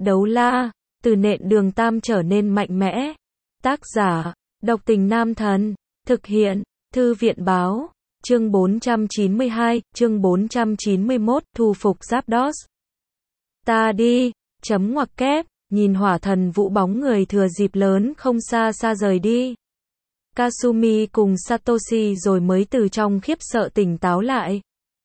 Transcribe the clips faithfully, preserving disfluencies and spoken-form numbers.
Đấu la, từ nện đường tam trở nên mạnh mẽ. Tác giả, độc tình nam thần. Thực hiện, thư viện báo. Chương bốn trăm chín mươi hai, chương bốn trăm chín mươi mốt, thu phục Zapdos. Ta đi, chấm ngoặc kép, nhìn hỏa thần vũ bóng người thừa dịp lớn không xa xa rời đi. Kasumi cùng Satoshi rồi mới từ trong khiếp sợ tỉnh táo lại.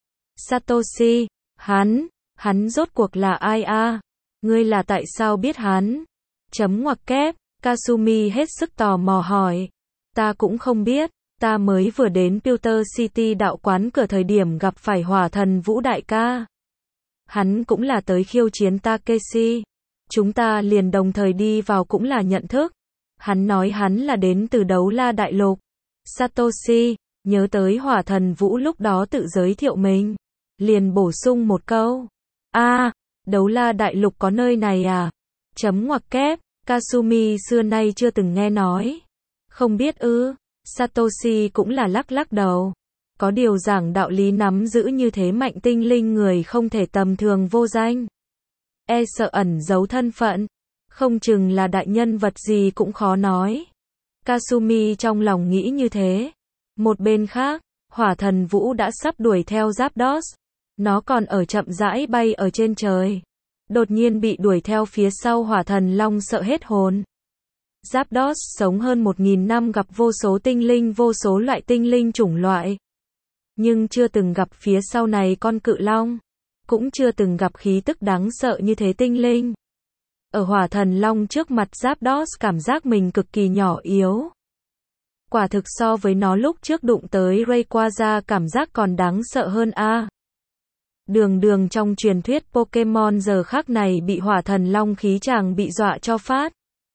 Satoshi, hắn, hắn rốt cuộc là ai a? Ngươi là tại sao biết hắn? Chấm ngoặc kép, Kasumi hết sức tò mò hỏi. Ta cũng không biết, ta mới vừa đến Pewter City đạo quán cửa thời điểm gặp phải hỏa thần vũ đại ca. Hắn cũng là tới khiêu chiến Takeshi. Chúng ta liền đồng thời đi vào cũng là nhận thức. Hắn nói hắn là đến từ đấu la đại lục. Satoshi, nhớ tới hỏa thần vũ lúc đó tự giới thiệu mình. Liền bổ sung một câu. a à, đấu la đại lục có nơi này à? Chấm ngoặc kép, Kasumi xưa nay chưa từng nghe nói. Không biết ư, Satoshi cũng là lắc lắc đầu. Có điều giảng đạo lý nắm giữ như thế mạnh tinh linh người không thể tầm thường vô danh. E sợ ẩn giấu thân phận. Không chừng là đại nhân vật gì cũng khó nói. Kasumi trong lòng nghĩ như thế. Một bên khác, hỏa thần vũ đã sắp đuổi theo Zapdos. Nó còn ở chậm rãi bay ở trên trời. Đột nhiên bị đuổi theo phía sau hỏa thần long sợ hết hồn. Zapdos sống hơn một nghìn năm gặp vô số tinh linh vô số loại tinh linh chủng loại. Nhưng chưa từng gặp phía sau này con cự long. Cũng chưa từng gặp khí tức đáng sợ như thế tinh linh. Ở hỏa thần long trước mặt Zapdos cảm giác mình cực kỳ nhỏ yếu. Quả thực so với nó lúc trước đụng tới Rayquaza cảm giác còn đáng sợ hơn a. À. Đường đường trong truyền thuyết Pokemon giờ khắc này bị hỏa thần long khí chàng bị dọa cho phát.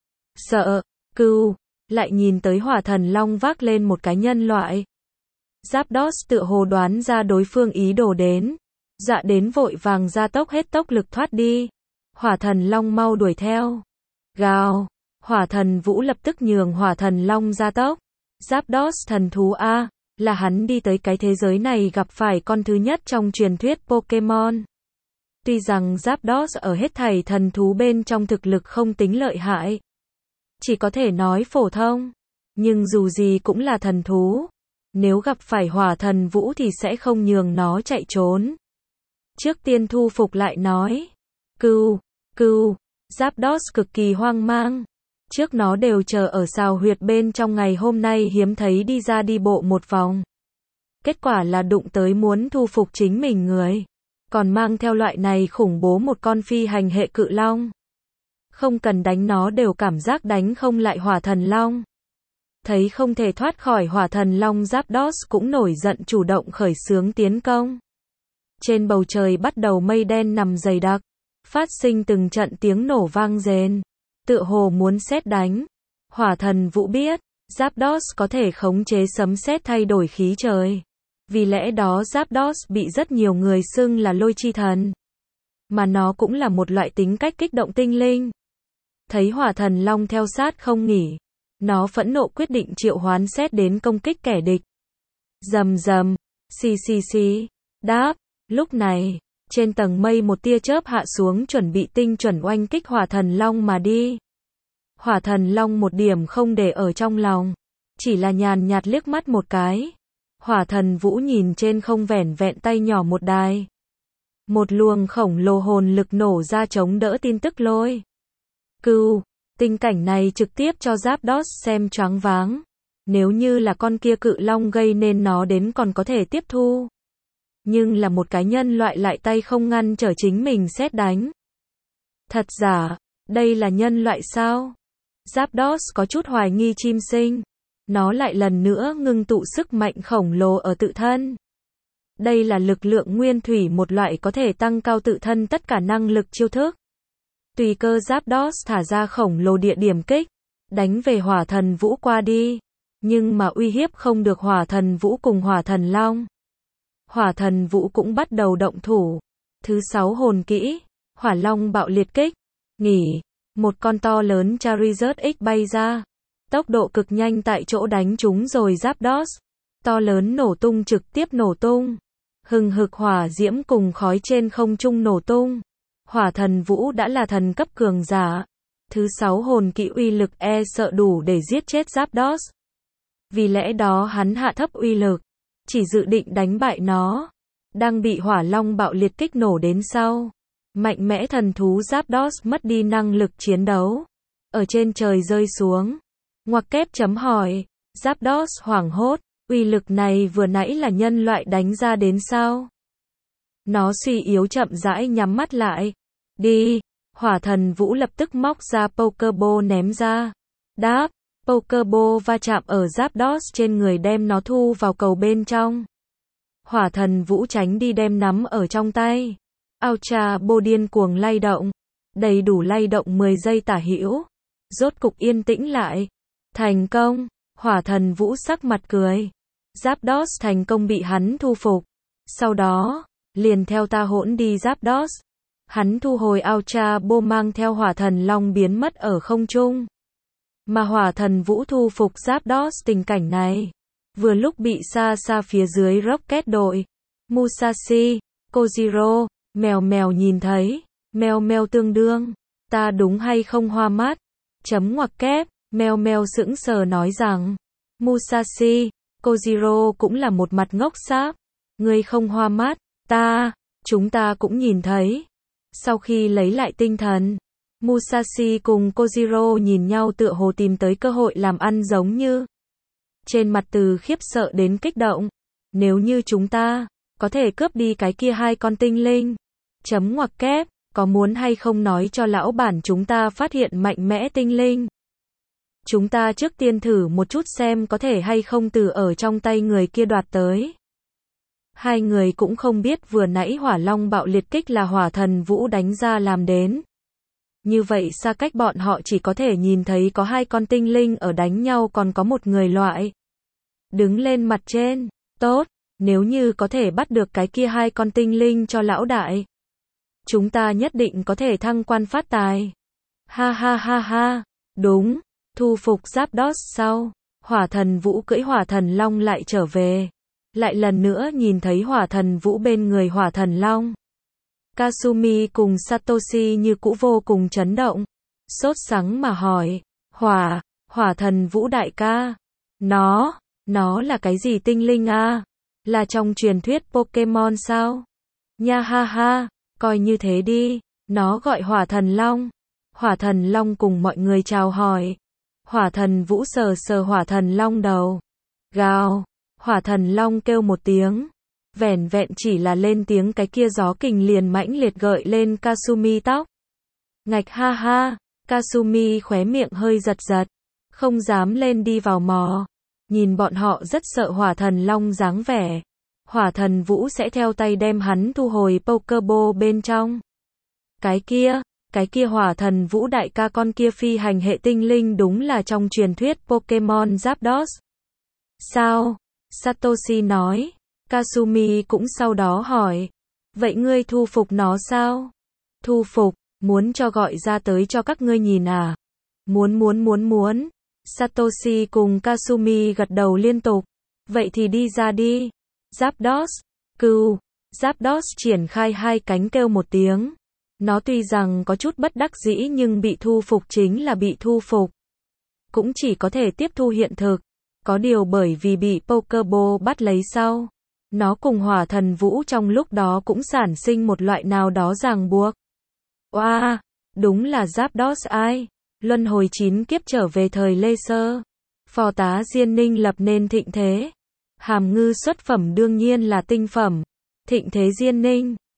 Sợ, cừu, lại nhìn tới hỏa thần long vác lên một cái nhân loại. Zapdos tự hồ đoán ra đối phương ý đồ đến. Dọa đến vội vàng ra tốc hết tốc lực thoát đi. Hỏa thần long mau đuổi theo. Gào, hỏa thần vũ lập tức nhường hỏa thần long ra tốc. Zapdos thần thú a, là hắn đi tới cái thế giới này gặp phải con thứ nhất trong truyền thuyết Pokemon. Tuy rằng Zapdos ở hết thảy thần thú bên trong thực lực không tính lợi hại. Chỉ có thể nói phổ thông. Nhưng dù gì cũng là thần thú. Nếu gặp phải hỏa thần vũ thì sẽ không nhường nó chạy trốn. Trước tiên thu phục lại nói. Cừu, cừu, Zapdos cực kỳ hoang mang. Trước nó đều chờ ở sào huyệt bên trong ngày hôm nay hiếm thấy đi ra đi bộ một vòng. Kết quả là đụng tới muốn thu phục chính mình người. Còn mang theo loại này khủng bố một con phi hành hệ cự long. Không cần đánh nó đều cảm giác đánh không lại hỏa thần long. Thấy không thể thoát khỏi hỏa thần long Zapdos cũng nổi giận chủ động khởi xướng tiến công. Trên bầu trời bắt đầu mây đen nằm dày đặc. Phát sinh từng trận tiếng nổ vang rền. Tựa hồ muốn sét đánh. Hỏa thần vũ biết, Zapdos có thể khống chế sấm sét thay đổi khí trời. Vì lẽ đó Zapdos bị rất nhiều người xưng là lôi chi thần. Mà nó cũng là một loại tính cách kích động tinh linh. Thấy hỏa thần long theo sát không nghỉ. Nó phẫn nộ quyết định triệu hoán sét đến công kích kẻ địch. Rầm rầm, xì xì xì, đáp, lúc này. Trên tầng mây một tia chớp hạ xuống chuẩn bị tinh chuẩn oanh kích hỏa thần long mà đi. Hỏa thần long một điểm không để ở trong lòng. Chỉ là nhàn nhạt liếc mắt một cái. Hỏa thần vũ nhìn trên không vẻn vẹn tay nhỏ một đài. Một luồng khổng lồ hồn lực nổ ra chống đỡ tin tức lôi. Cừu, tình cảnh này trực tiếp cho Zapdos xem choáng váng. Nếu như là con kia cự long gây nên nó đến còn có thể tiếp thu. Nhưng là một cái nhân loại lại tay không ngăn trở chính mình sét đánh. Thật giả, đây là nhân loại sao? Zapdos có chút hoài nghi chim sinh. Nó lại lần nữa ngưng tụ sức mạnh khổng lồ ở tự thân. Đây là lực lượng nguyên thủy một loại có thể tăng cao tự thân tất cả năng lực chiêu thức. Tùy cơ Zapdos thả ra khổng lồ địa điểm kích. Đánh về hỏa thần vũ qua đi. Nhưng mà uy hiếp không được hỏa thần vũ cùng hỏa thần long. Hỏa thần vũ cũng bắt đầu động thủ. Thứ sáu hồn kỹ, hỏa long bạo liệt kích. Nghỉ, một con to lớn Charizard X bay ra. Tốc độ cực nhanh tại chỗ đánh trúng rồi Zapdos. To lớn nổ tung trực tiếp nổ tung. Hừng hực hỏa diễm cùng khói trên không trung nổ tung. Hỏa thần Vũ đã là thần cấp cường giả. Thứ sáu hồn kỹ uy lực e sợ đủ để giết chết Zapdos. Vì lẽ đó hắn hạ thấp uy lực, chỉ dự định đánh bại nó. Đang bị hỏa long bạo liệt kích nổ đến sau. Mạnh mẽ thần thú Zapdos mất đi năng lực chiến đấu. Ở trên trời rơi xuống. Ngoặc kép chấm hỏi. Zapdos hoảng hốt. Uy lực này vừa nãy là nhân loại đánh ra đến sao? Nó suy yếu chậm rãi nhắm mắt lại. Đi. Hỏa thần Vũ lập tức móc ra Pokeball ném ra. Đáp. Pokeball va chạm ở Zapdos trên người đem nó thu vào cầu bên trong. Hỏa thần Vũ tránh đi đem nắm ở trong tay. Ultra Ball điên cuồng lay động. Đầy đủ lay động mười giây tả hữu. Rốt cục yên tĩnh lại. Thành công. Hỏa thần Vũ sắc mặt cười. Zapdos thành công bị hắn thu phục. Sau đó, liền theo ta hỗn đi Zapdos. Hắn thu hồi Ultra Ball mang theo hỏa thần long biến mất ở không trung. Mà hỏa thần Vũ thu phục Zapdos tình cảnh này. Vừa lúc bị xa xa phía dưới Rocket đội. Musashi, Kojiro, mèo mèo nhìn thấy. Mèo mèo tương đương. Ta đúng hay không hoa mắt? Chấm ngoặc kép. Mèo mèo sững sờ nói rằng. Musashi, Kojiro cũng là một mặt ngốc sáp. Ngươi không hoa mắt. Ta, chúng ta cũng nhìn thấy. Sau khi lấy lại tinh thần. Musashi cùng Kojiro nhìn nhau tựa hồ tìm tới cơ hội làm ăn giống như. Trên mặt từ khiếp sợ đến kích động. Nếu như chúng ta có thể cướp đi cái kia hai con tinh linh. Chấm ngoặc kép, có muốn hay không nói cho lão bản chúng ta phát hiện mạnh mẽ tinh linh. Chúng ta trước tiên thử một chút xem có thể hay không từ ở trong tay người kia đoạt tới. Hai người cũng không biết vừa nãy hỏa long bạo liệt kích là hỏa thần Vũ đánh ra làm đến. Như vậy xa cách bọn họ chỉ có thể nhìn thấy có hai con tinh linh ở đánh nhau còn có một người loại. Đứng lên mặt trên, tốt, nếu như có thể bắt được cái kia hai con tinh linh cho lão đại. Chúng ta nhất định có thể thăng quan phát tài. Ha ha ha ha, đúng, thu phục Zapdos sau. Hỏa thần Vũ cưỡi hỏa thần long lại trở về. Lại lần nữa nhìn thấy hỏa thần Vũ bên người hỏa thần long. Kasumi cùng Satoshi như cũ vô cùng chấn động. Sốt sắng mà hỏi. Hỏa, hỏa thần Vũ đại ca. Nó, nó là cái gì tinh linh à? Là trong truyền thuyết Pokemon sao? Nha ha ha, coi như thế đi. Nó gọi hỏa thần long. Hỏa thần long cùng mọi người chào hỏi. Hỏa thần Vũ sờ sờ hỏa thần long đầu. Gào. Hỏa thần long kêu một tiếng. Vẻn vẹn chỉ là lên tiếng cái kia gió kình liền mãnh liệt gợi lên Kasumi tóc. Ngạch ha ha. Kasumi khóe miệng hơi giật giật. Không dám lên đi vào mò. Nhìn bọn họ rất sợ hỏa thần long dáng vẻ. Hỏa thần Vũ sẽ theo tay đem hắn thu hồi Pokeball bên trong. Cái kia, cái kia hỏa thần Vũ đại ca con kia phi hành hệ tinh linh đúng là trong truyền thuyết Pokemon Zapdos. Sao? Satoshi nói. Kasumi cũng sau đó hỏi. Vậy ngươi thu phục nó sao? Thu phục, muốn cho gọi ra tới cho các ngươi nhìn à? Muốn muốn muốn muốn. Satoshi cùng Kasumi gật đầu liên tục. Vậy thì đi ra đi. Zapdos, cừu. Zapdos triển khai hai cánh kêu một tiếng. Nó tuy rằng có chút bất đắc dĩ nhưng bị thu phục chính là bị thu phục. Cũng chỉ có thể tiếp thu hiện thực. Có điều bởi vì bị Pokeball bắt lấy sau. Nó cùng hỏa thần Vũ trong lúc đó cũng sản sinh một loại nào đó ràng buộc. Oa, wow, đúng là Zapdos ai? Luân hồi chín kiếp trở về thời Lê Sơ. Phò tá Diên Ninh lập nên thịnh thế. Hàm ngư xuất phẩm đương nhiên là tinh phẩm. Thịnh thế Diên Ninh.